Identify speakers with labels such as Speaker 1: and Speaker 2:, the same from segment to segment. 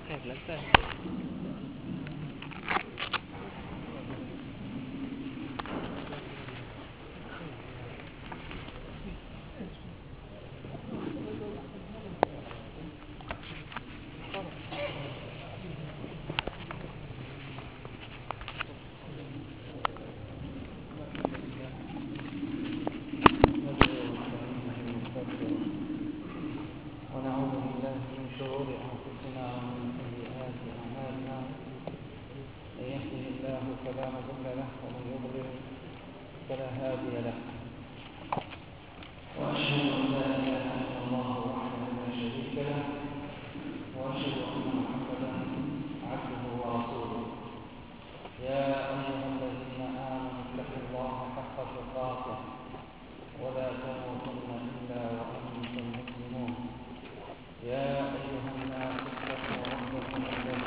Speaker 1: خير لك
Speaker 2: ونعوذ بالله من شرور أنفسنا ومن سيئات أعمالنا. من يهده الله فلا مضل له ومن يضلل فلا هادي له. وأشهد أن لا إله إلا الله وحده لا شريك له، وأشهد أن محمدا عبده ورسوله. يا أيها الذين آمنوا اتقوا الله حق تقاته ولا تموتن إلا وأنتم مسلمون. يا أيها الناس اتقوا ربكم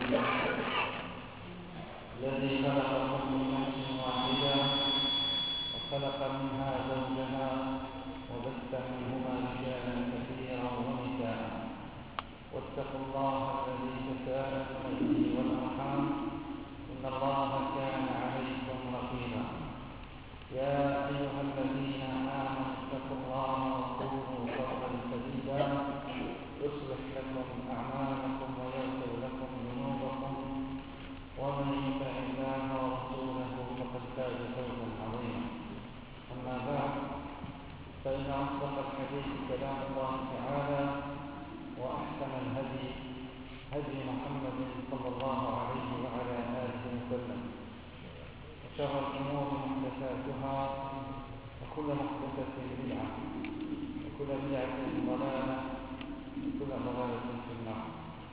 Speaker 2: الذي خلقكم من نفس واحدة وخلق منها زوجها وبث منهما رجالا كثيرا ونساء، واتقوا الله الذي تساءلون به والأرحام إن الله كان عليكم رقيبا. يا أيها الذين آمنوا اتقوا الله وقولوا قولا سديدا يصلح لكم أعمالكم ويغفر لكم ذنوبكم، ومن يطع الله ورسوله فقد فاز فوزا عظيما. أما بعد، فإن أصدق الحديث كلام الله تعالى، وأحسن الهدي هدي محمد صلى الله عليه وعلى آله وسلم، وشر الأمور محدثاتها، وكل محدثة بدعة، وكل بدعة ضلالة، وكل ضلالة في النار.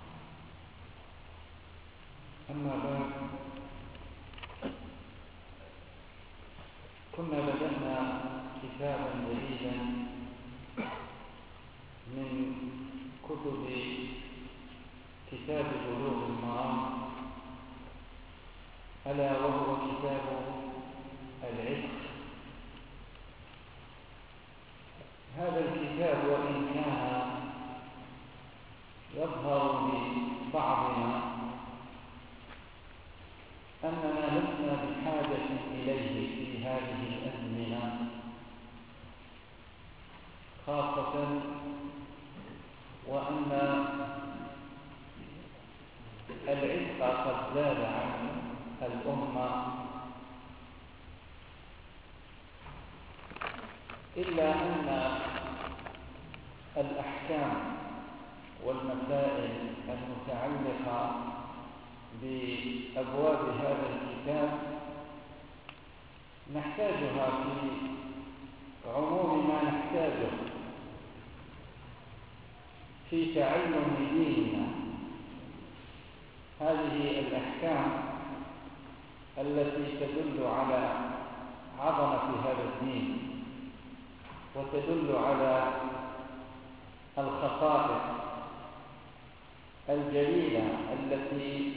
Speaker 2: أما بعد، كنا بدأنا كتابا جديدا من كتب كتاب بلوغ المرام، ألا وهو كتاب العتق. هذا الكتاب وإن كان يظهر لبعضنا أننا لسنا بحاجة إليه في هذه الأزمنة، خاصة وأن العتق قد زاد عن الأمة، إلا أن الأحكام والمسائل المتعلقة بأبواب هذا الكتاب نحتاجها في عموم ما نحتاجه في تعلم ديننا. هذه الأحكام التي تدل على عظمة هذا الدين وتدل على الخصائص الجليلة التي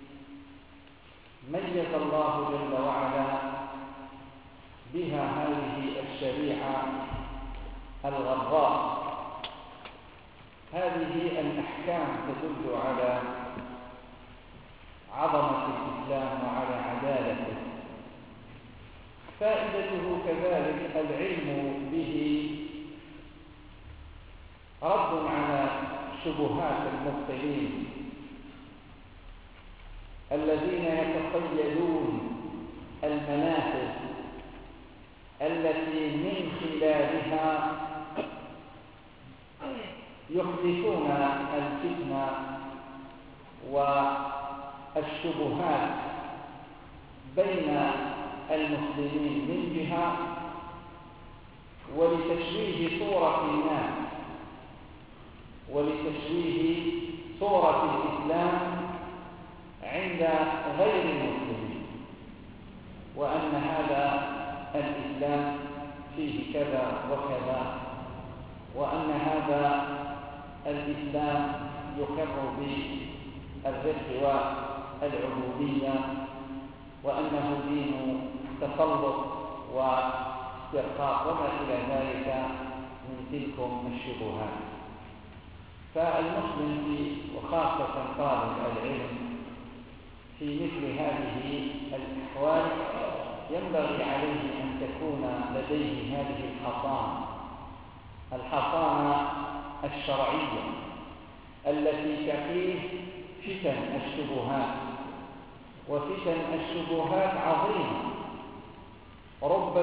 Speaker 2: ميز الله جل وعلا بها هذه الشريعة الغراء. هذه الأحكام تدل على عظمة الإسلام وعلى عدالته. فائدته كذلك العلم به رد على شبهات المبطلين الذين يتخيلون المنافذ التي من خلالها يحدثون الفتنة والشبهات بين المسلمين من جهة، ولتشويه صورة الناس ولتشويه صورة الإسلام عند غير المسلمين، وأن هذا الإسلام فيه كذا وكذا، وأن هذا الإسلام يقر بالرق والعبودية، وأنه دين تسلط واسترقاق وما إلى ذلك من تلكم الشبهات. فالمسلم وخاصة طالب العلم في مثل هذه الأحوال ينبغي عليه أن تكون لديه هذه الحصانة الشرعية التي تقيه فتن الشبهات. وفتن الشبهات عظيمة، رب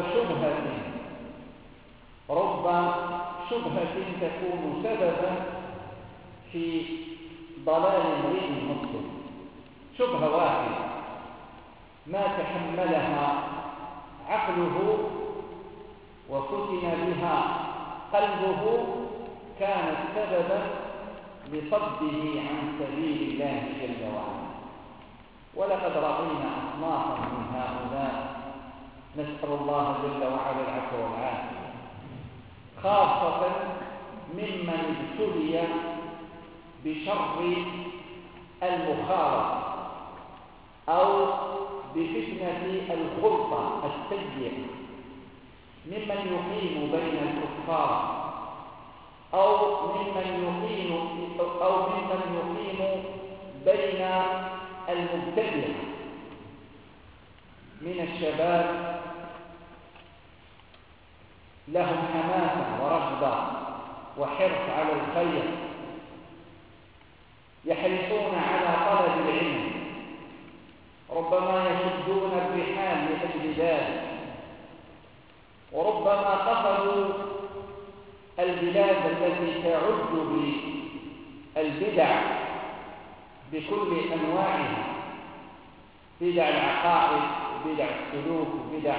Speaker 2: شبهة تكون سببا في ضلال امرئ مسلم. شبهة واحدة ما تحملها عقله وفتن بها قلبه كانت سببا لصده عن سبيل الله جل وعلا. ولقد رأينا أصنافا من هؤلاء، نسأل الله جل وعلا العفو والعافية، خاصة ممن ابتلي بشر المخالطة أو بفتنة الخلطة السيئة، ممن يقيم بين الكفار أو ممن يقيم بين المبتدع من الشباب لهم حماسة ورغبة وحرص على الخير، يحرصون على طلب العلم، ربما يشدون الرحال لأجل ذلك، وربما قصدوا البلاد التي تعد بالبدع بكل أنواعها، بدع العقائد وبدع السلوك وبدع،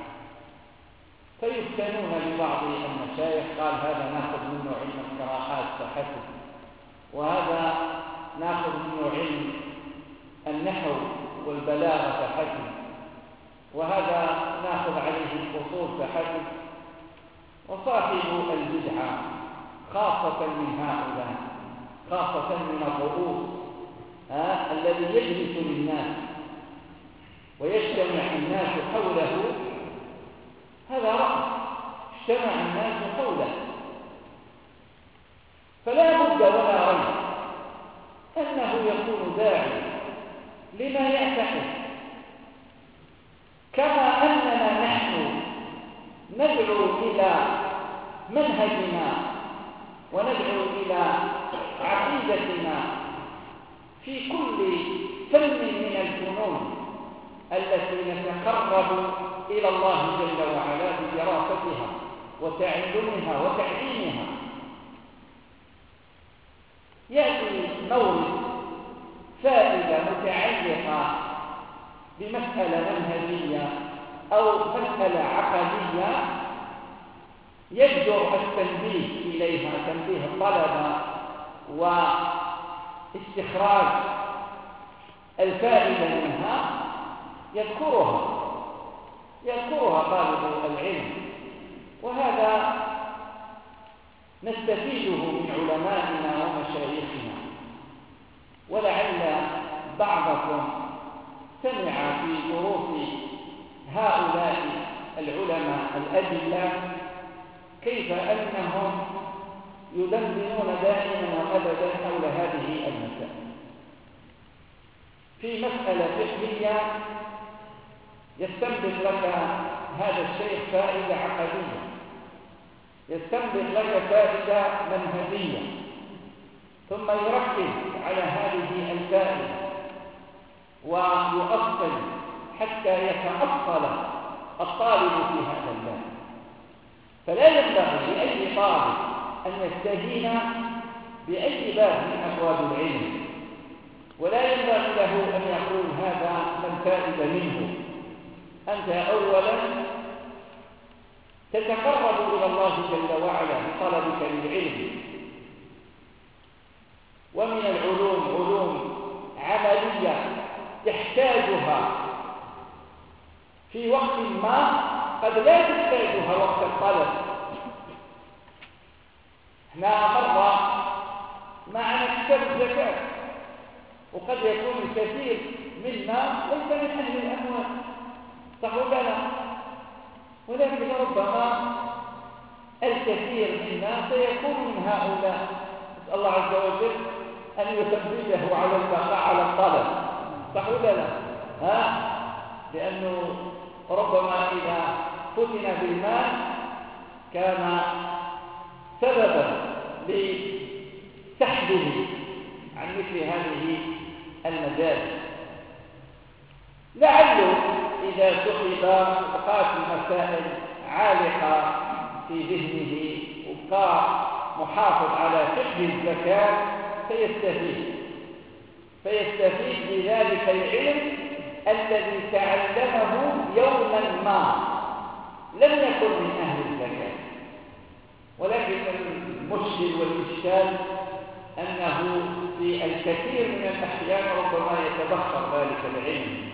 Speaker 2: فيفتنون ببعض المشايخ، قال هذا ناخذ منه علم القراءات فحسب، وهذا ناخذ منه علم النحو والبلاغة فحسب، وهذا ناخذ عليه الأصول فحسب. وصاحب البدعة خاصة من هؤلاء، خاصة من الرؤوس الذي يجلس للناس ويجتمع الناس حوله، هذا رأس اجتمع الناس حوله، فلا بد ولا ريب أنه يكون داعي لما يعتقد، كما أننا نحن ندعو إلى منهجنا وندعو إلى عقيدتنا في كل فن من الفنون التي نتقرب إلى الله جل وعلا بدراستها وتعلمها وتعليمها. يأتي مورد فائدة متعلقة بمسألة منهجية أو مسألة عقدية، يجدر التنبيه إليها، تنبيه الطلبة واستخراج الفائدة منها، يذكرها طالب العلم، وهذا نستفيده من علمائنا ومشايخنا. ولعل بعضكم سمع في دروس هؤلاء العلماء الأدلة كيف أنهم يدندنون دائما وأبدا حول هذه المسائل. في مسألة فقهية يستنبط لك هذا الشيخ فائدة عقدية، يستنبط لك فائدة منهجية، ثم يركز على هذه الفائدة ويؤصل حتى يتأصل الطالب في هذا الباب. فلا ينبغي لأي طالب أن يستهين بأي باب من أبواب العلم، ولا ينبغي له أن يقول هذا من فائدة منه. أنت أولا تتقرب إلى الله جل وعلا بطلبك للعلم، ومن العلوم علوم عملية تحتاجها في وقت ما قد لا تحتاجها وقت الطلب. احنا مرة معنا كتاب الزكاة، وقد يكون الكثير منا ليس من أهل الأموال، صح ولا لا؟ ولكن ربما الكثير منا سيكون من هؤلاء، نسأل الله عز وجل أن يثبته على البقاء على الطلب، صح ولا لا؟ لأنه ربما إذا فتن بالمال كان سببا لسحبه عن مثل هذه المجال. لعله إذا سحب بقات المسائل عالقة في ذهنه وبقى محافظ على فقه الزكاة فيستفيد بذلك العلم الذي تعلمه يوما ما لم يكن من أهل الزكاة. ولكن المشكل والإشكال أنه في الكثير من الأحيان ربما يتبخر ذلك العلم،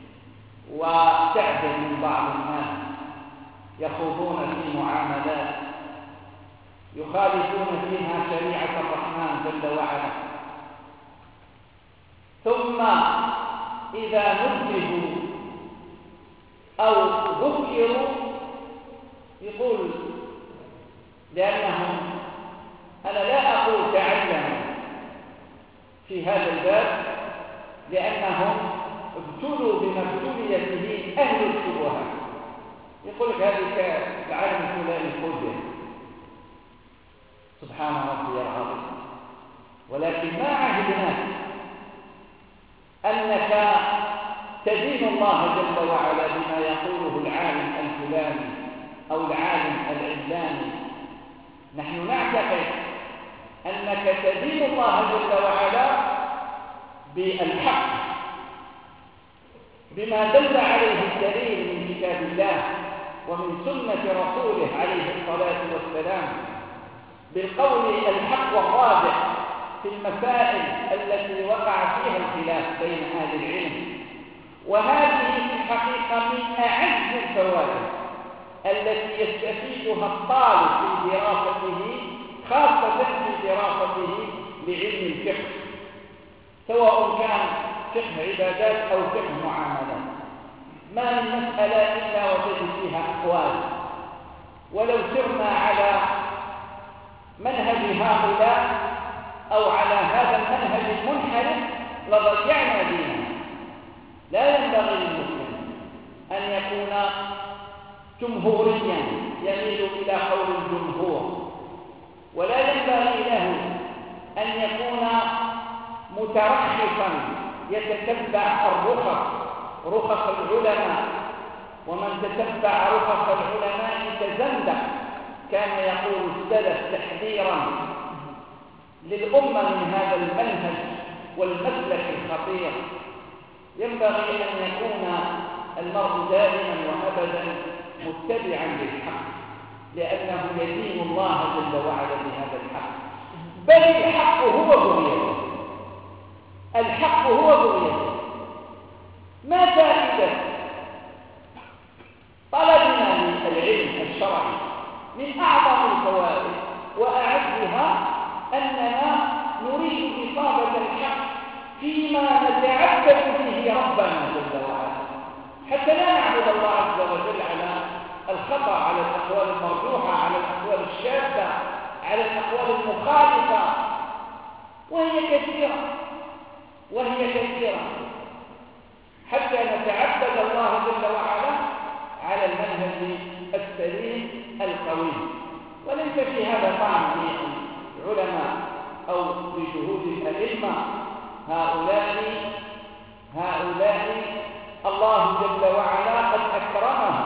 Speaker 2: وتعجب من بعض الناس يخوضون في معاملات يخالفون فيها شريعة الرحمن جل وعلا، ثم إذا نبهوا أو ذكروا يقول لأنهم، أنا لا أقول تعلموا في هذا الباب، لأنهم ابتلوا بما ابتلي به أهل الشبهات. يقول لك هذه كالعالم الفلاني الخزي، سبحان ربي العظيم. ولكن ما عهدناك أنك تدين الله جل وعلا بما يقوله العالم الفلاني أو العالم العلاني. نحن نعتقد أنك تدين الله جل وعلا بالحق، بما دل عليه الدليل من كتاب الله ومن سنة رسوله عليه الصلاة والسلام، بالقول الحق والواضح في المسائل التي وقع فيها الخلاف بين أهل العلم. وهذه في الحقيقة من أعز الفوائد التي يستفيدها الطالب في دراسته، خاصة في دراسته لعلم الفقه، سواء كان فقه عبادات أو فقه معاملات. ما من مسألة إلا وجد فيها أقوال، ولو سرنا على منهج هؤلاء أو على هذا المنهج المنحرف لضيعنا ديننا. لا ينبغي للمسلم أن يكون جمهوريا يميل إلى قول الجمهور، ولا ينبغي له أن يكون مترخصا يتتبع رخص العلماء، ومن تتبع رخص العلماء تزندق، كان يقول السلف تحذيرا للأمة من هذا المنهج والمسلك الخطير. ينبغي أن يكون المرء دائما وأبدا متبعا للحق، لأنه يدين الله جل وعلا بهذا الحق. بل الحق هو بغيته، الحق هو بغيته. ما فائدة طلبنا للعلم الشرعي؟ من أعظم الفوائد وأعزها أننا نريد إصابة الحق فيما نتعبد به ربنا جل وعلا، حتى لا نعبد الله عز وجل على الخطأ، على الأقوال المرجوحة، على الأقوال الشاذة، على الأقوال المخالفة، وهي كثيرة، حتى نتعبد الله جل وعلا على المنهج السليم القويم. وليس في هذا طعن للعلماء أو لشهود الأئمة. هؤلاء الله جل وعلا قد أكرمهم.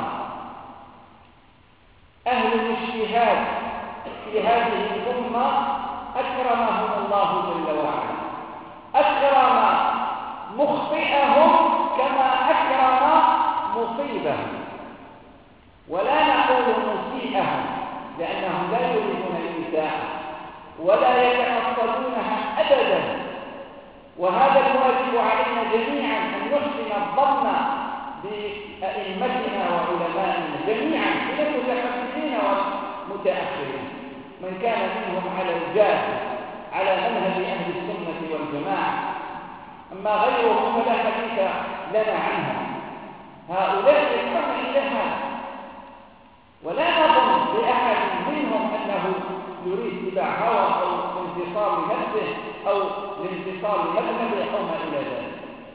Speaker 2: أهل الاجتهاد في هذه الأمة أكرمهم الله جل وعلا، أكرم مخطئهم كما أكرم مصيبهم. ولا نقول مسيئهم، لأنهم لا يريدون الإساءة ولا يتقصدونها أبدا. وهذا الواجب علينا جميعا أن نحسن الظن بأئمتنا وعلمائنا جميعا، من المتقدمين والمتأخرين، من كان منهم على الجاهل على منهج أهل السنة والجماعة. أما غيرهم فلا حديث لنا عنهم. هؤلاء يدعون إلى هذا، ولا نظن لأحد منهم أنه يريد اتباع هوى أو انتصار لنفسه أو لانتصار لمذهبه أو ما إلى ذلك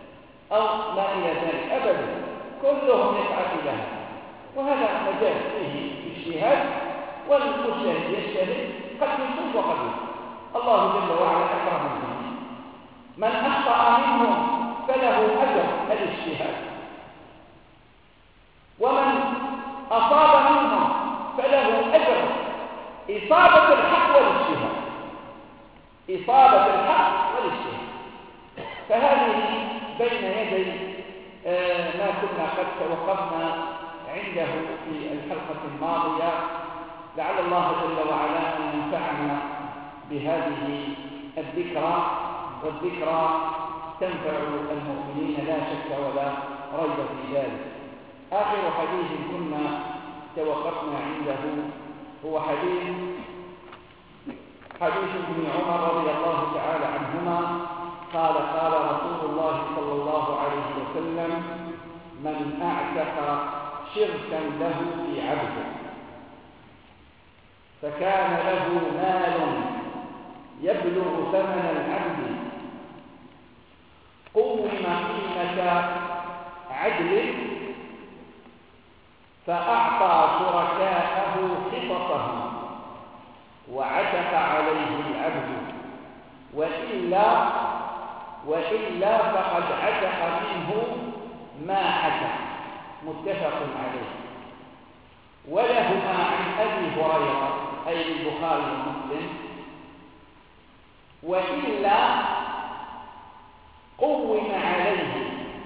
Speaker 2: أبدا، كلهم يسعى إلى هذا، وهذا مجال فيه اجتهاد، والمجتهد يجتهد قد يصيب وقد يخطئ. الله جل وعلا أكرم الجميع، من أخطأ منهم فله أجر الاجتهاد، ومن أصاب منهم فله أجر إصابة الحق والاجتهاد. فهذه بين يدي ما كنا قد توقفنا عنده في الحلقة الماضية. لعل الله جل وعلا أن ينفعنا بهذه الذكرى، والذكرى تنفع المؤمنين لا شك ولا ريب في ذلك. آخر حديث كنا توقفنا عنده هو حديث ابن عمر رضي الله تعالى عنهما قال رسول الله صلى الله عليه وسلم: من أعتق شركا له في عبده فكان له مال يبلغ ثمن العبد قوم قيمة عدل فأعطى شركاءه خططهم وعتق عليه العبد، وإلا فقد عتق منه ما عتق. متفق عليه. ولهما عن أبي هريرة أي البخاري ومسلم: وإلا قوم عليه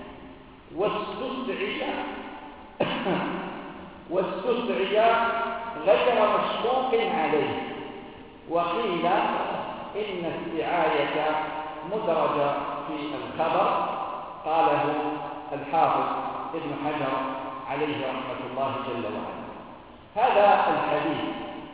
Speaker 2: واستدعي غير مشقوق عليه. وقيل إن السعاية مدرجة في الخبر، قاله الحافظ ابن حجر عليه رحمة الله جل وعلا. هذا الحديث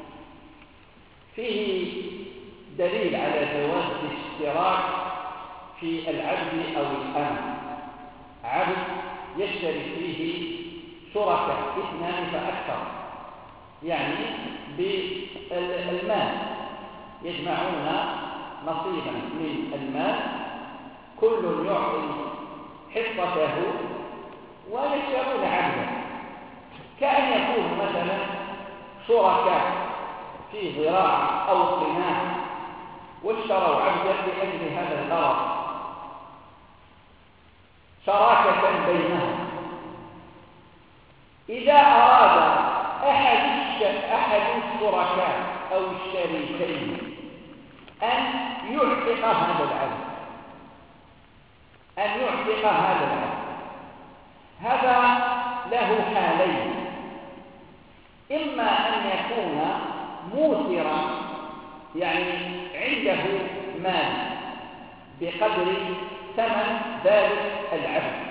Speaker 2: فيه دليل على جواز الاشتراك في العبد أو الأمة. عبد يشترك فيه شركاء 2 فأكثر، يعني بالمال يجمعون نصيبا من المال، كل يعطي حصته ويشترون عبدا، كأن يكون مثلا شركاء في زراعة أو صناعة واشتروا عبدا لأجل هذا الغرض، شراكة بينهم. إذا أراد أحد الشركاء أو الشريكين أن يعتق هذا العبد، هذا له حالين: إما أن يكون موسرا، يعني عنده مال بقدر ثمن ذلك العبد،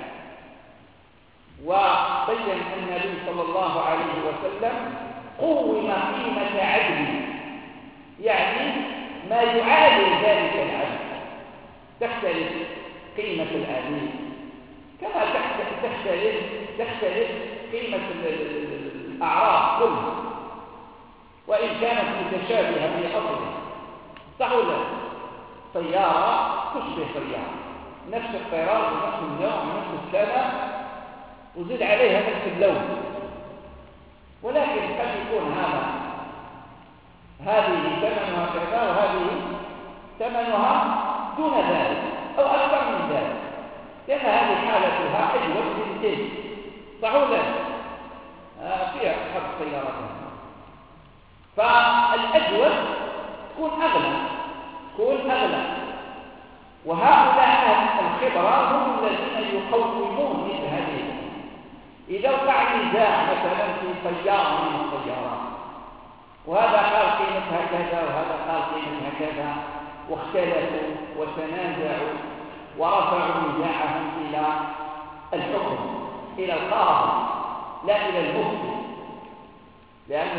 Speaker 2: وبين النبي صلى الله عليه وسلم: قوم قيمة عدل، يعني ما يعادل ذلك العبد. تختلف قيمة العبيد كما تختلف قيمة الأعراض كلها، وإن كانت متشابهة في أصلها. صح ولا لا؟ سيارة تشبه سيارة، نفس الطيران ونفس النوع ونفس السنة، وزد عليها نفس اللون، ولكن قد يكون هذه ثمنها كذا وهذه ثمنها دون ذلك أو أكثر من ذلك، لأن هذه حالتها أجود من تلك. صح ولا لا؟ فيها أحد السيارات، فالأجود تكون أغلى، وهؤلاء الخبرة هم الذين يقومون مثل هذه. إذا وقع نزاع مثلا في سيارة من السيارات، وهذا قال قيمتها كذا وهذا قال قيمتها كذا، واختلفوا وتنازعوا ورفعوا نزاعهم إلى الحكم، إلى القاضي لا إلى المفتي، لأن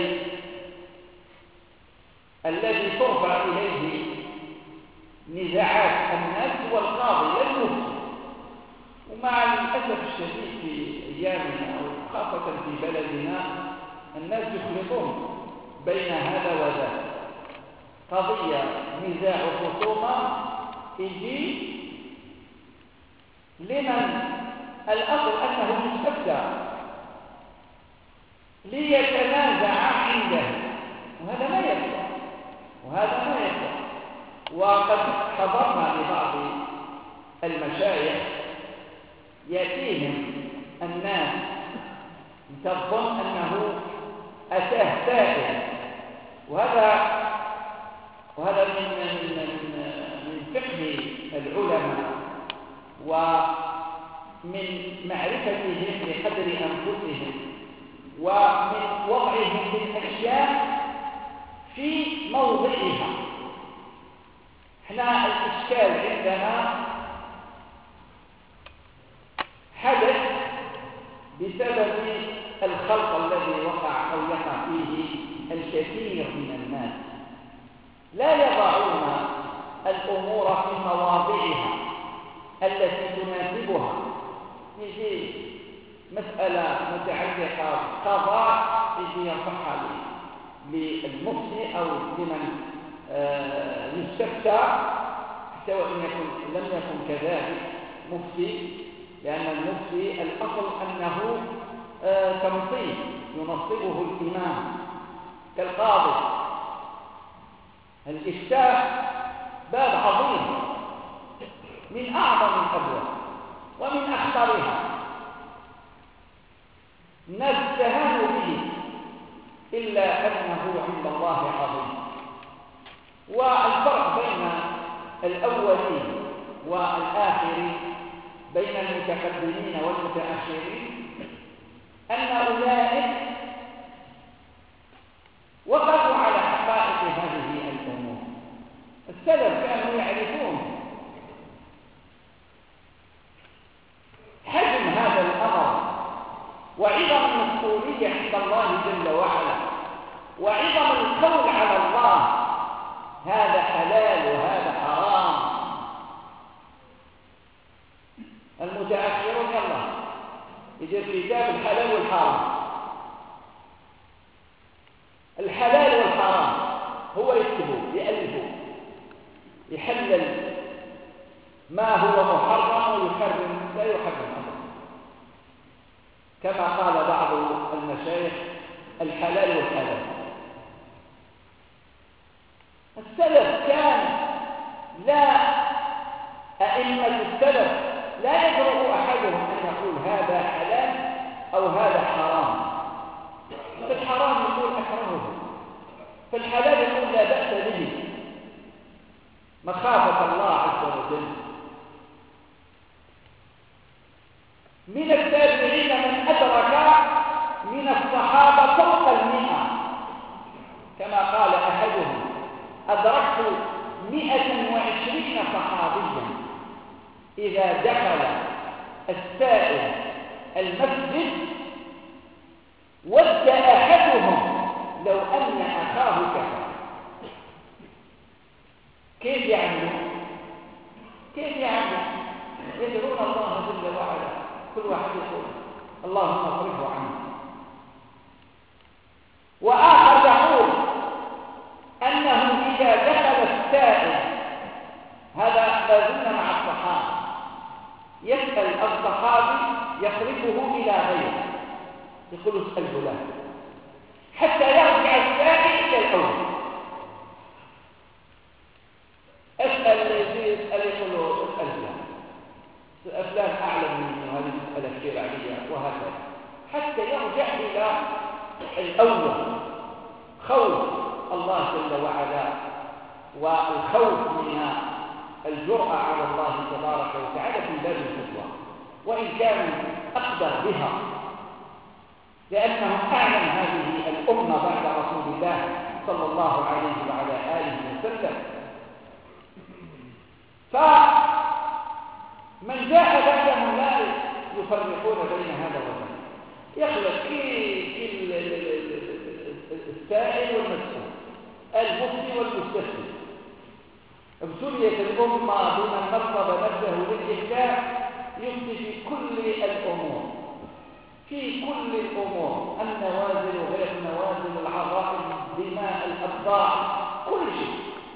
Speaker 2: الذي ترفع إليه نزاعات الناس هو القاضي لا المفتي. ومع الأسف الشديد في أيامنا وخاصة في بلدنا الناس يخلطون بين هذا وذاك، قضية نزاع وخصومة يجي لمن الأصل أنه يستفتى ليتنازع عنده، وهذا ما يصلح، وقد حضرنا لبعض المشايخ يأتيهم الناس تظن أنه أتاه سائل، وهذا من فقه العلماء ومن معرفتهم بقدر أنفسهم ومن وضعهم للأشياء في موضعها. احنا الإشكال عندنا حدث بسبب الخلط الذي وقع أو يقع فيه الكثير من الناس، لا يضعون الأمور في مواضعها التي تناسبها. يجي مسألة متعلقة بقضاء يجي ينصحها للمفتي أو لمن يستفتى، حتى وإن لم يكن كذلك مفتي، لأن المفتي الأصل أنه تنصيب ينصبه الإمام كالقاضي. الإفتاء باب عظيم من أعظم الأبواب ومن أخطرها، الناس استهانوا به، إلا أنه عند الله عظيم. والفرق بين الأولين والآخرين، بين المتقدمين والمتأخرين، أن أولئك وقفوا على حقائق هذه الأمور. السلف كانوا يعرفون حجم هذا الأمر وعظم المسؤولية عند الله جل وعلا، وعظم القول على الله هذا حلال وهذا حرام. المتأخرون يلا يجي في كتاب الحلال والحرام، الحلال والحرام هو يكتبه يألفه، يحلل ما هو محرم ويحرم لا يحرم أبدا، كما قال بعض المشايخ الحلال والحلال. السلف كان أئمة السلف لا يجرؤ أحدهم أن يقول هذا حلال أو هذا حرام. في الحرام يقول أكرهه، في الحلال يقول لا بأس به، مخافة الله عز وجل. من التابعين من أدرك من الصحابة فوق 100، كما قال أحدهم أدركت 120 صحابيا إذا دخل السائل المسجد ود أحدهم لو أن أخاه كفر. كيف يعني؟ يدعون الله جل وعلا، كل واحد يقول اللهم اصرفه عنه، وآخر يقول أنه إذا دخل السائل، هذا ما زلنا مع الصحابة، يسأل الصحابي يصرفه إلى غيره، يقول اسأل فلان حتى يرجع السائل إلى الأول. اسأل يقول له اسأل فلان أعلم منه، هذه مسألة شرعية، وهكذا حتى يرجع إلى الأول. خوف الله جل وعلا والخوف من الجرأة على الله تبارك وتعالى في باب الفتوى، وإن كانوا أقدر بها لأنهم أعلم هذه الأمة بعد رسول الله صلى الله عليه وعلى آله وسلم. فمن جاء بعدهم لا يفرقون بين هذا وذاك، يخلق السائل والمسؤول، المفتي والمستفتي. ابتليت الأمة بمن نصب نفسه للإفتاء يفتي في كل الأمور، النوازل وغير النوازل، العرائض، الدماء، الأبضاع، كل شيء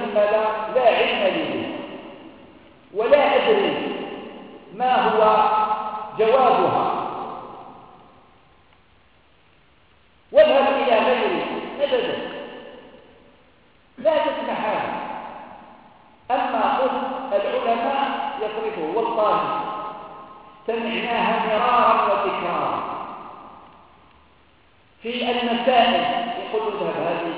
Speaker 1: مسلسلة لا علم لي به ولا أدري ما هو جوابها، واذهب إلى غيره أبدا، لا تسمح هذا. أما قلت العلماء يصرفه، والله سمعناها مرارا وتكرارا في المسائل، يقول اذهب هذه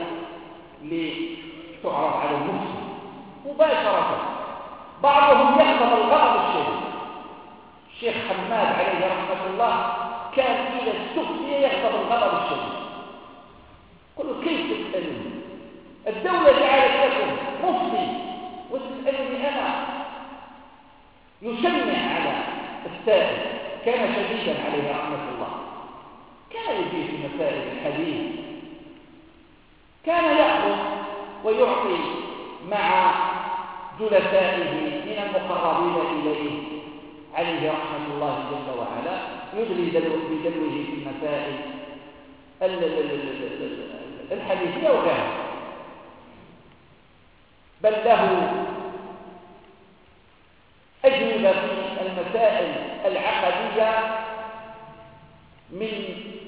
Speaker 1: لتعرض على المسلم مباشرة. بعضهم يغضب الغضب الشديد. الشيخ حماد عليه رحمة الله كان إذا استفتي يغضب الغضب الشديد. قلوا كيف تسألوني؟ الدولة جعلت لكم مفتي وتسألني أنا؟ يشنع على السائل. كان شديدا عليه رحمة الله، كان يجي في مسائل الحديث، كان يأخذ ويعطي مع جلسائه من المقربين إليه عليه رحمة الله جل وعلا، يدلي بدلوه في المسائل الحديثية وغيرها. بل له أجوبة في المسائل العقدية من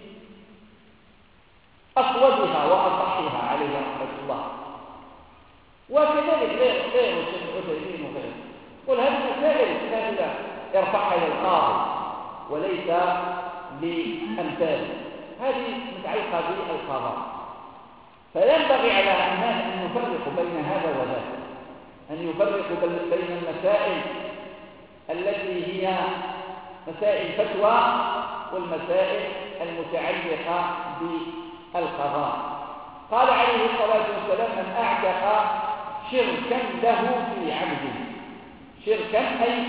Speaker 1: أصوبها وأصحها عليه رحمة الله. وكذلك غير الشيخ العثيمين وغيره. قل هذه المسائل كاملة يرفعها إلى القاضي وليس لأمثاله، هذه متعلقة بالقضاء. فينبغي على الناس أن يفرقوا بين هذا وذاك، أن يفرقوا بين المسائل التي هي مسائل فتوى والمسائل المتعلقة بالقضاء. قال عليه الصلاة والسلام: من أعتق شركا له في عبده، شركا أي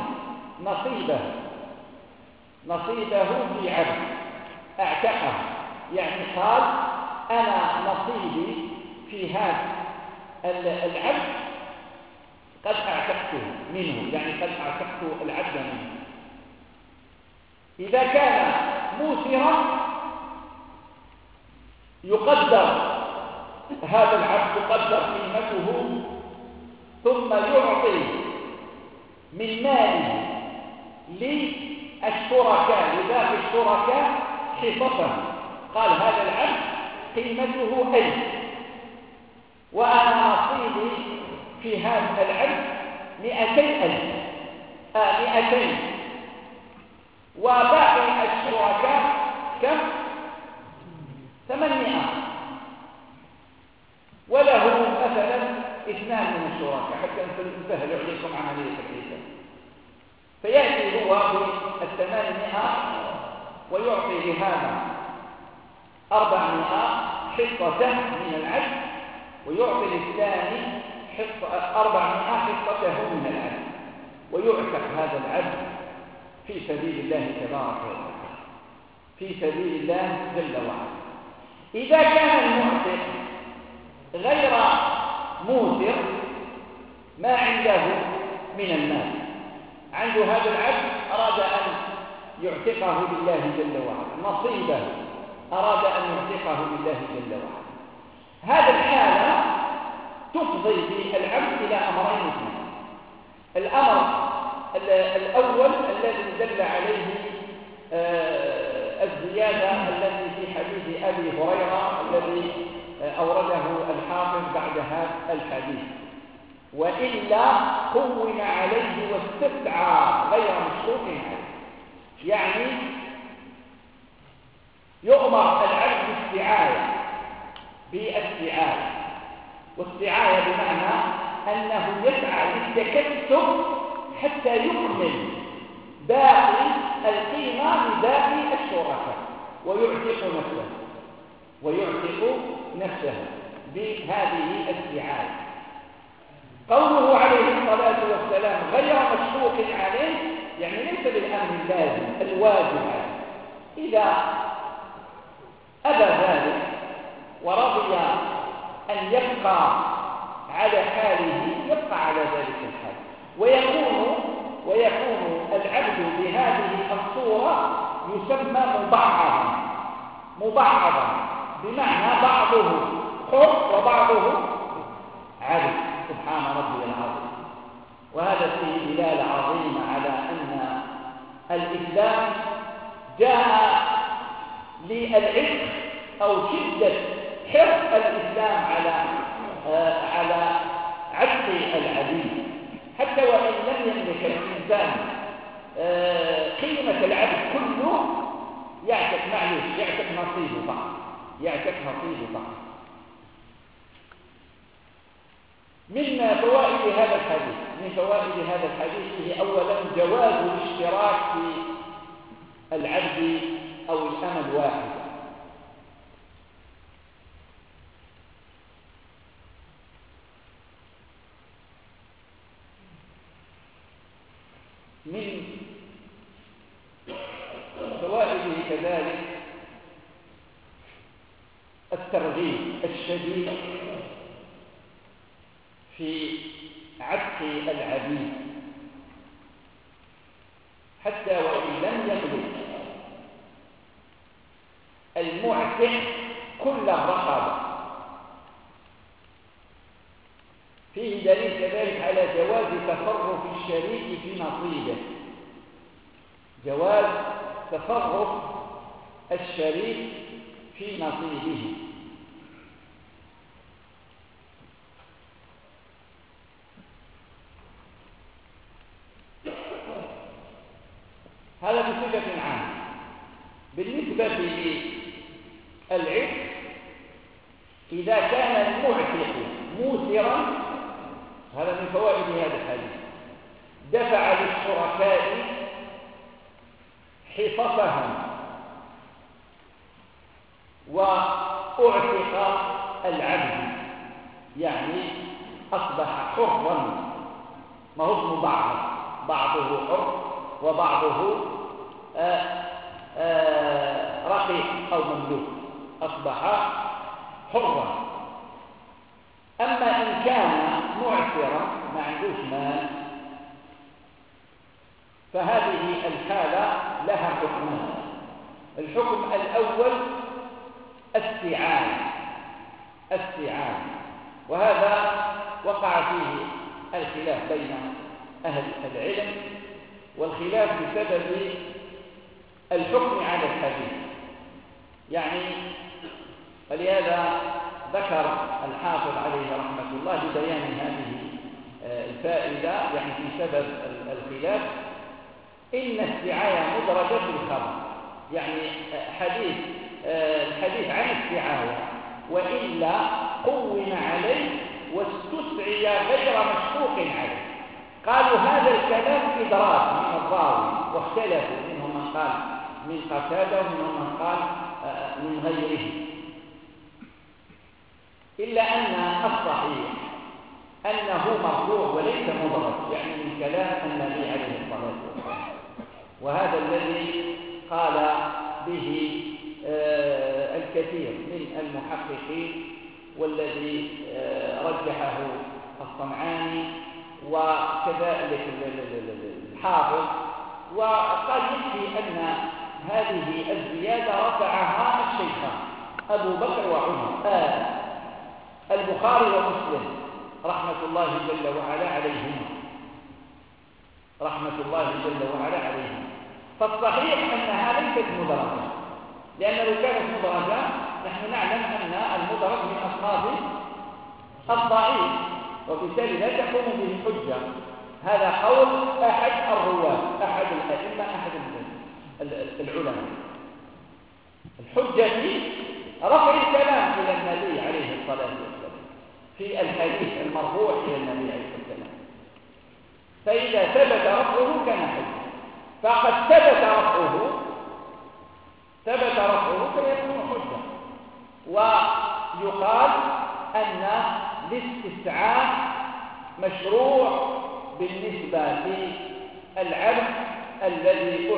Speaker 1: نصيبه في عبد، اعتقه يعني قال أنا نصيبي في هذا العبد قد اعتقته منه، يعني قد اعتقت العبد منه. إذا كان موسرا يقدر هذا العبد، تقدر قيمته، ثم يعطي من ماله للشركاء، لباقي الشركاء حصصا. قال هذا العبد قيمته 1000 وأنا نصيبي في هذا العبد 200,000 وباقي الشركاء كم؟ 800. وله مثلا 2 من الشركاء حتى نسهل عليكم عملية الحساب. فيأتي هو ب800 ويعطي لهذا 400 حصة من العبد، ويعطي للثاني 400 حصته من العبد، ويعتق هذا العبد في سبيل الله تبارك وتعالى، في سبيل الله جل وعلا. إذا كان المعتق غير موسر، ما عنده من المال، عنده هذا العبد أراد أن يعتقه لله جل وعلا، نصيبه أراد أن يعتقه لله جل وعلا. هذا الحالة تفضي بالعبد إلى أمرين اثنين. الأمر الأول الذي دل عليه الزيادة التي في حديث أبي هريرة الذي أورده الحافظ بعد هذا الحديث: وإلا قوم عليه واستدعى غير مشروط عليه. يعني يؤمر العبد بالاستعاية، واستعاية بمعنى أنه يسعى للتكسب حتى يكمل باقي القيمة لباقي الشركاء ويعتق نفسه بهذه الاستعاية. قوله عليه الصلاة والسلام غير مشروط عليه، يعني ليس بالأمر اللازم الواجب عليه. إذا أبى ذلك ورضي أن يبقى على حاله يبقى على ذلك الحال، ويكون العبد بهذه الصورة يسمى مبعضا، بمعنى بعضه حر وبعضه عبد. سبحان ربي العظيم. وهذا فيه دلالة عظيمة على أن الإسلام جاء للعتق أو شدة حرص الإسلام على عتق العبيد، حتى وإن لم يملك الإنسان قيمة العبد كله يعتق نصيبه فقط. من فوائد هذا الحديث هي أولا جواز الاشتراك في العبد أو الأمة الواحدة. من فوائده كذلك الترغيب الشديد في عتق العبيد، حتى وإن لم يملك المعتق كل الرقبة. فيه دليل كذلك على جواز تصرف الشريك في نصيبه، جواز تصرف الشريك في نصيبه. هذا بصفة عامة. بالنسبة للعتق، إذا كان المعتق موسرا، هذا من فوائد هذا الحديث، دفع للشركاء حصصهم وأعتق العبد، يعني أصبح حرا، ما هو اسم بعضه حر وبعضه رقيق أو مملوك، أصبح حرا. أما إن كان معسرا ما عندوش مال، فهذه الحالة لها حكمان. الحكم الأول استيعاب، وهذا وقع فيه الخلاف بين أهل العلم، والخلاف بسبب الحكم على الحديث. يعني فلهذا ذكر الحافظ عليه رحمة الله ببيان هذه الفائدة، يعني في سبب الخلاف، إن السعاية مدرجة في الخبر، يعني الحديث عن السعاية، وإلا قوم عليه واستسعي غير مشفوق عليه. قالوا هذا الكلام إدراك من الراوي، واختلفوا، منهم من قال من قتادة ومنهم من قال من غيره، إلا أن الصحيح أنه مرفوع وليس مدرج، يعني من كلام النبي عليه الصلاة والسلام. وهذا الذي قال به الكثير من المحققين، والذي رجحه الصنعاني وكذلك الحافظ، وقال يكفي أن هذه الزيادة رفعها الشيخان أبو بكر وعمر، البخاري ومسلم رحمة الله جل وعلا عليهما. فالصحيح أنها ليست مدرجة، لأن لو كانت مدرجة نحن نعلم أن المدرج من أصناف الضعيف، وبالتالي لا تقوم به حجة. هذا قول أحد الرواة، أحد الأئمة، أحد العلماء. الحجة في رفع الكلام إلى النبي عليه الصلاة والسلام في الحديث المرفوع إلى النبي عليه الصلاة والسلام، فإذا ثبت رفعه كان حجة، فقد ثبت رفعه فيكون حجة. ويقال أن الاستسعاء مشروع بالنسبة للعبد الذي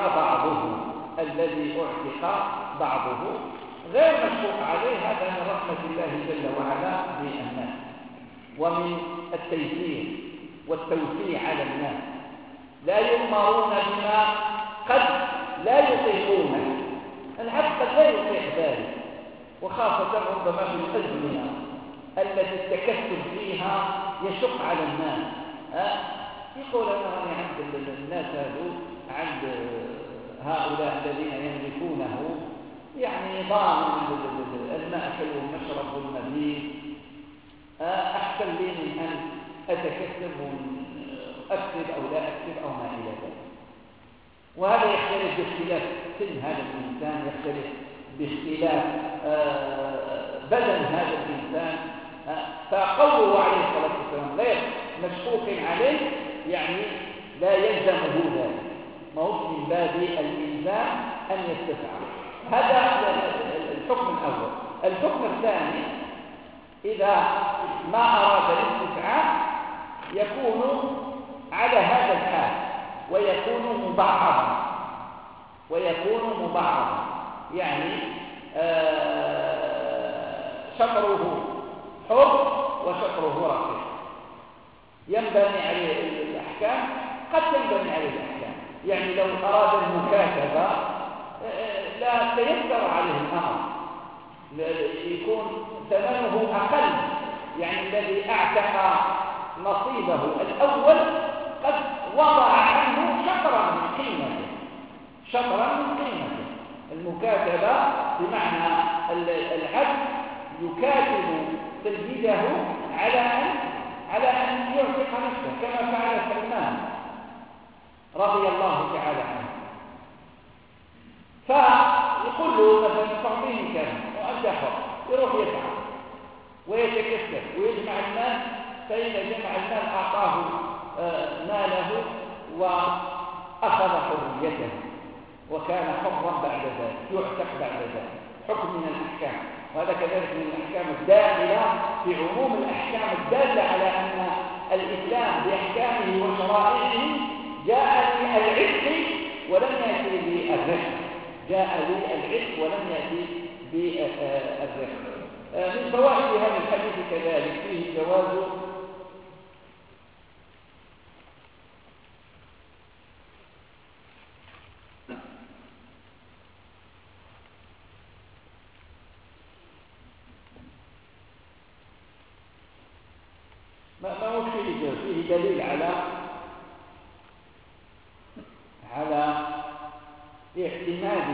Speaker 1: أعتق بعضه، غير مشروع عليه. هذا من رحمة الله جل وعلا بالناس، ومن التيسير والتوسيع على الناس. لا يؤمرون بما قد لا يطيقونه، العبد قد لا يطيق ذلك، وخاصة ربما في الأزمنة التي التكسب فيها يشق على الناس. يقول أنا راني عند الناس هذو، عند هؤلاء الذين يملكونه يعني ضامن المأكل والمشرب والمبيت، أحسن لي من أن أتكسب وأكسب أو لا أكسب أو ما إلى ذلك. وهذا يختلف باختلاف سن هذا الإنسان، يختلف باختلاف بدن هذا الإنسان. فقوله عليه الصلاة والسلام غير مشكوك عليه يعني لا يلزمه ذلك، ما هو من باب الإلزام أن يستسعى. هذا الحكم الأول. الحكم الثاني إذا ما أراد الاستسعاء يكون على هذا الحال ويكون مبعضا يعني شطره حر وشطره رقيق، ينبني عليه الأحكام، قد تنبني عليه الأحكام. يعني لو أراد المكاتبة لا تيسر عليه الأمر، يكون ثمنه أقل، يعني الذي أعتق نصيبه الأول قد وضع عنه شطرا من قيمته. المكاتبة بمعنى العبد يكاتب سيده على أن يعتق نفسه، كما فعل سلمان رضي الله تعالى عنه. فيقول له مثلا تعطيني كذا وأنت حر، يروح يسعى ويتكسب ويجمع المال، فإذا جمع المال أعطاه ماله وأخذ حريته وكان حرا بعد ذلك، يعتق بعد ذلك. حكم من الأحكام، وهذا كذلك من الأحكام الداخلة في عموم الأحكام الدالة على أن الإسلام بأحكامه وشرائعه جاء للعتق ولم يأتي بالرفق، ولم يأتي بالرفق. من فوائد هذا الحديث كذلك فيه جواز ما هو فيه دليل على اعتماد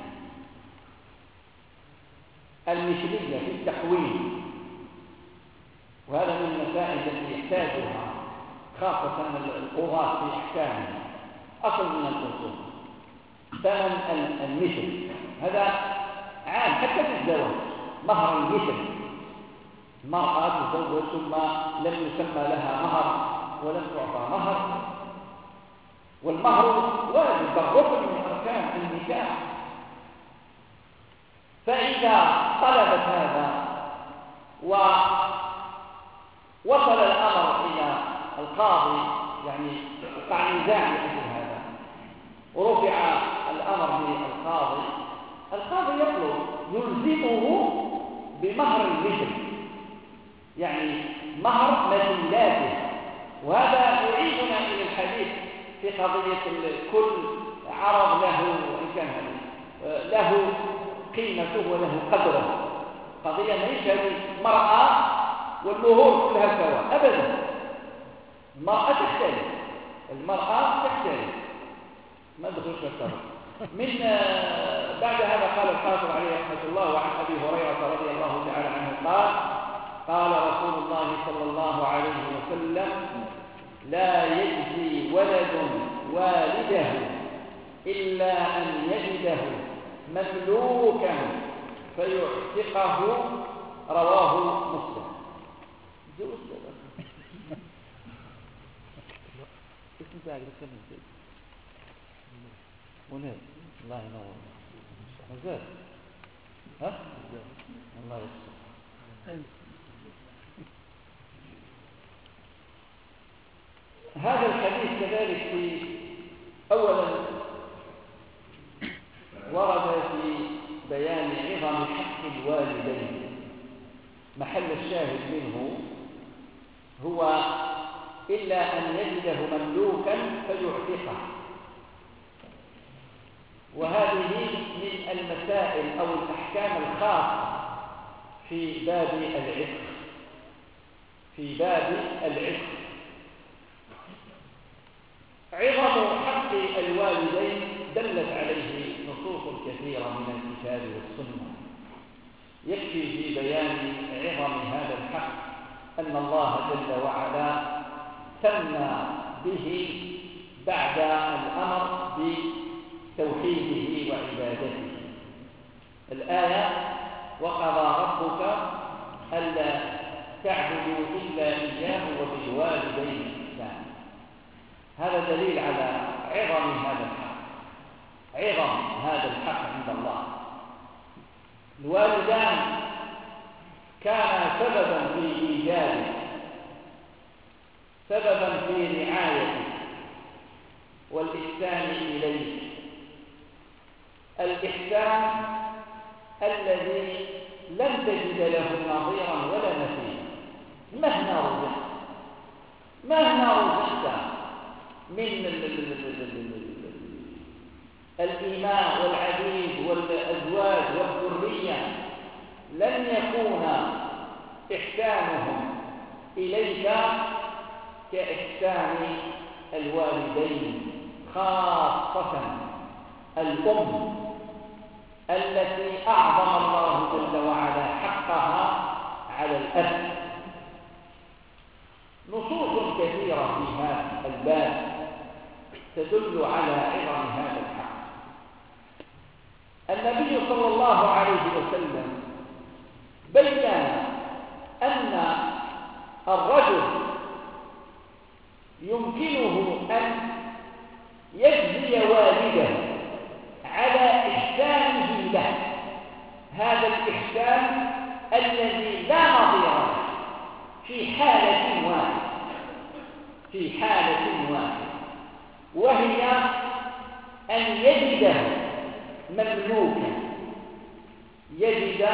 Speaker 1: المثلية في التقويم، وهذا من المسائل التي يحتاجها خاصة القضاة في أحكامه. أصل من الأصول ثمن المثل، هذا عام حتى في الزواج. مهر المثل، المرأة تزوج ثم لم يسمى لها مهر ولم تعطى مهر، والمهر واجب ركن من أركان النكاح. فإذا طلبت هذا ووصل الأمر إلى القاضي، يعني وقع نزاع مثل هذا ورفع الأمر للقاضي، القاضي يطلب يلزمه بمهر المثل، يعني مهر مثيلاته. وهذا يعيدنا إلى الحديث في قضية كل عرض له وإن كان له قيمته وله قدره. قضية ليس المرأة والمهور كلها سواء أبدا، المرأة تختلف ما دخلش الطرف. من بعد هذا قال الحافظ عليه رحمة الله وعن أبي هريرة رضي الله تعالى عنه قال رسول الله صلى الله عليه وسلم: لا يجزي ولد والده إلا أن يجده مملوكا فيعتقه. رواه مسلم. اسم تاعك بتكلم منير، الله ينور. مزاد ها الله يستر. هذا الحديث كذلك في أولا ورد في بيان عظم حق الوالدين. محل الشاهد منه هو إلا أن يجده مملوكا فيعتقه. وهذه من المسائل أو الأحكام الخاصة في باب العتق، في باب العتق. عظم حق الوالدين دلت عليه نصوص كثيرة من الكتاب والسنة. يكفي في بيان عظم هذا الحق أن الله جل وعلا ثنى به بعد الأمر بتوحيده وعبادته. الآية: وقضى ربك ألا تعبدوا إلا إياه وبالوالدين إحسانا. هذا دليل على عظم هذا الحق، عظم هذا الحق عند الله. الوالدان كانا سببا في إيجاده، سببا في رعايته والإحسان إليه، الإحسان الذي لن تجد له نظيرا ولا مثيلا. مهما رزقت من الإيماء والعبيد والأزواج والذرية لن يكون إحسانهم إليك كإحسان الوالدين، خاصة الأم التي أعظم الله جل وعلا حقها على الأب. نصوص كثيرة في هذا الباب تدل على عظم هذا الحق. النبي صلى الله عليه وسلم بين أن الرجل يمكنه أن يجزي والده على إحسانه له، هذا الإحسان الذي لا نظير له، في حالة واحدة، وهي أن يجده مملوكا، يجد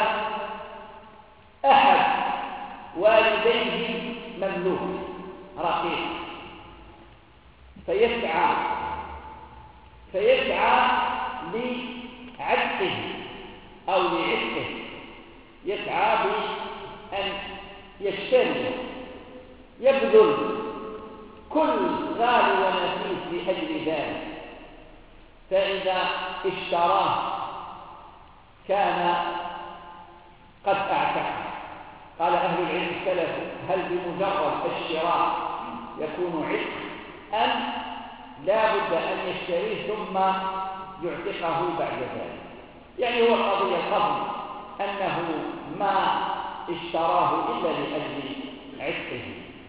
Speaker 1: أحد والديه مملوك رقيق، فيسعى لعتقه أو لعتقه، يسعى بأن يشتري، يبذل كل غالي ونفيس لأجل ذلك. فإذا اشتراه كان قد اعتقه. قال أهل العلم السلف: هل بمجرد الشراء يكون عتق، أم لا بد أن يشتريه ثم يعتقه بعد ذلك؟ يعني هو القضية الأصل أنه ما اشتراه إلا لأجل عتقه.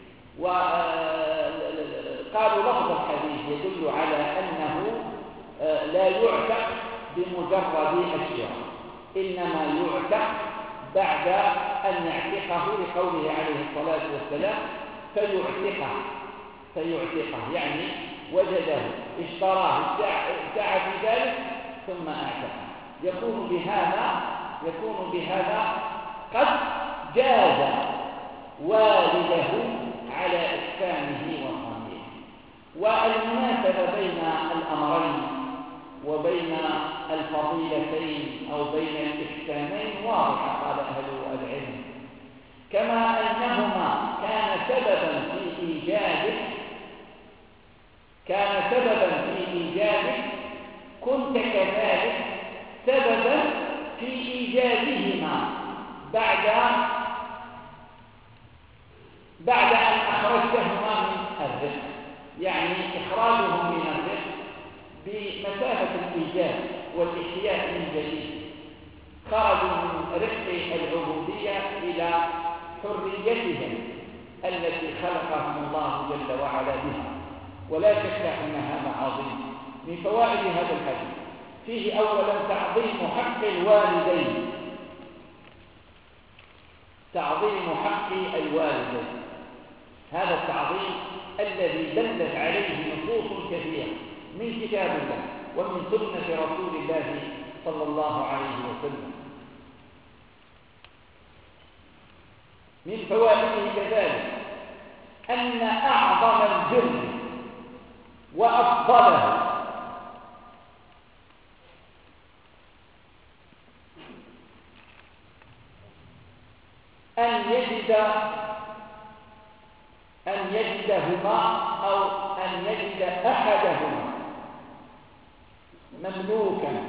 Speaker 1: وقالوا لفظ الحديث يدل على أنه لا يعتق بمجرد الشراء، إنما يعتق بعد أن يعتقه، لقوله عليه الصلاة والسلام: فيعتقه، يعني وجده اشتراه سعى في ذلك ثم اعتقه. يكون بهذا قد جاز والده على إحسانه وصنعه. والمناسبة بين الأمرين وبين الفضيلتين أو بين الإحسانين واضحة، قال أهل العلم، كما أنهما كان سببا في إيجاده كنت كذلك سببا في إيجادهما بعد أن أخرجتهما من الرزق. يعني إخراجهم من الرزق بمثابة الإيجاد والإحياء من جديد، خرجوا من رزق العبودية إلى حريتهم التي خلقهم الله جل وعلا بها. ولا شك أن هذا عظيم. من فوائد هذا الحديث فيه أولا تعظيم حق الوالدين، تعظيم حق الوالدين، هذا التعظيم الذي دلت عليه نصوص كثيرة من كتاب الله ومن سنة رسول الله صلى الله عليه وسلم. من فوائده كذلك أن أعظم البر وأفضله أن يجد أن يجدهما أو أن يجد أحدهما مملوكا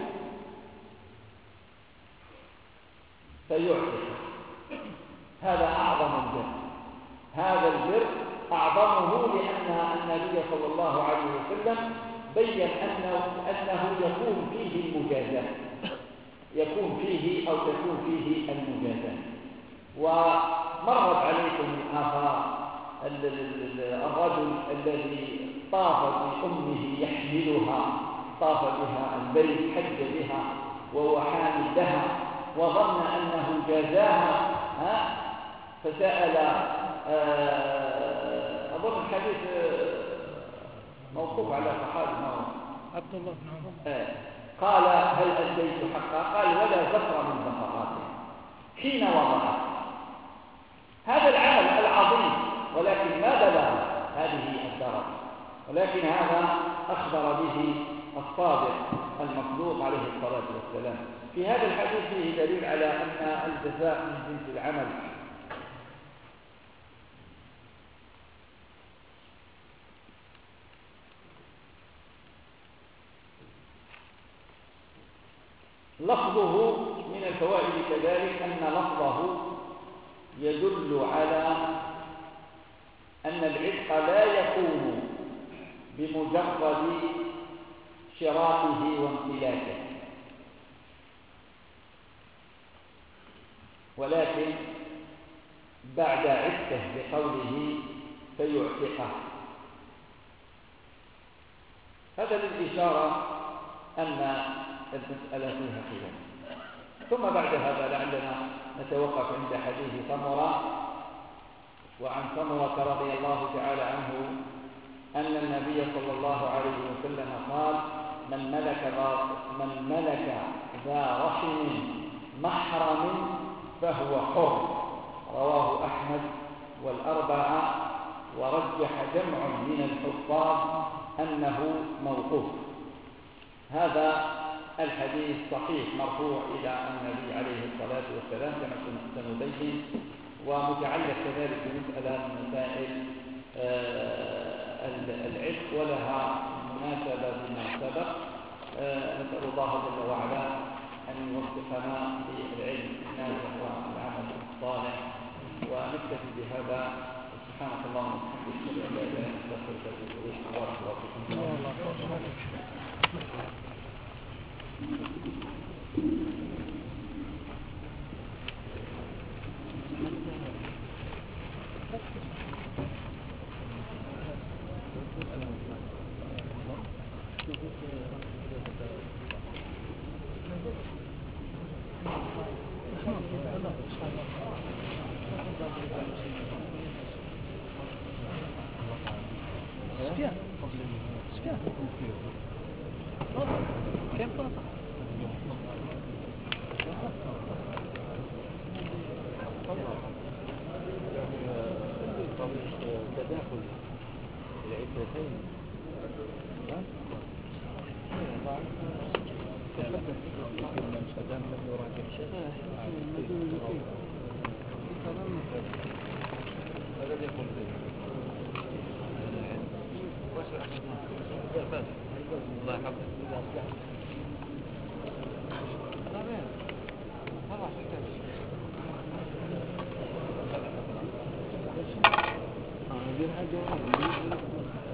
Speaker 1: فيعتق. هذا أعظم البر. هذا البر أعظمه لأن النبي صلى الله عليه وسلم بين أنه يكون فيه المجازاة، يكون فيه أو تكون فيه المجازاة. ومرت عليكم الآثار الرجل الذي طاف بأمه يحملها، طاف بها البيت، حج بها وهو حامل لها، وظن أنه جازاها فسأل، أظن الحديث موقوف على صحابي
Speaker 2: عبد الله بن عمر،
Speaker 1: قال هل أديت حقا؟ قال ولا زفر من زفراته حين وضعت. هذا العمل العظيم، ولكن ما بلغ هذه الدرجة، ولكن هذا أخبر به الصادق المصدوق عليه الصلاة والسلام. في هذا الحديث فيه دليل على أن الجزاء من جنس العمل. لفظه من الفوائد كذلك أن لفظه يدل على أن العتق لا يكون بمجرد شراطه وامتلاكه، ولكن بعد عتقه بقوله فيعتقه. هذا للإشارة أن المسألة فيها خلاف. ثم بعد هذا لعلنا نتوقف عند حديث سمرة. وعن سمرة رضي الله تعالى عنه أن النبي صلى الله عليه وسلم قال من ملك ذا رحم محرم فهو حر. رواه أحمد والأربعة، ورجح جمع من الحفاظ أنه موقوف. هذا الحديث صحيح مرفوع إلى النبي عليه الصلاة والسلام كما سنبين، ومتعلق كذلك بمسألة من مسائل العتق ولها مناسبة بما سبق. نسأل الله جل وعلا أن يوفقنا للعلم النافع والعمل الصالح، ونكتفي بهذا. سبحانك اللهم وبحمدك أشهد أن لا إله إلا أنت أستغفرك وأتوب إليك.
Speaker 2: الله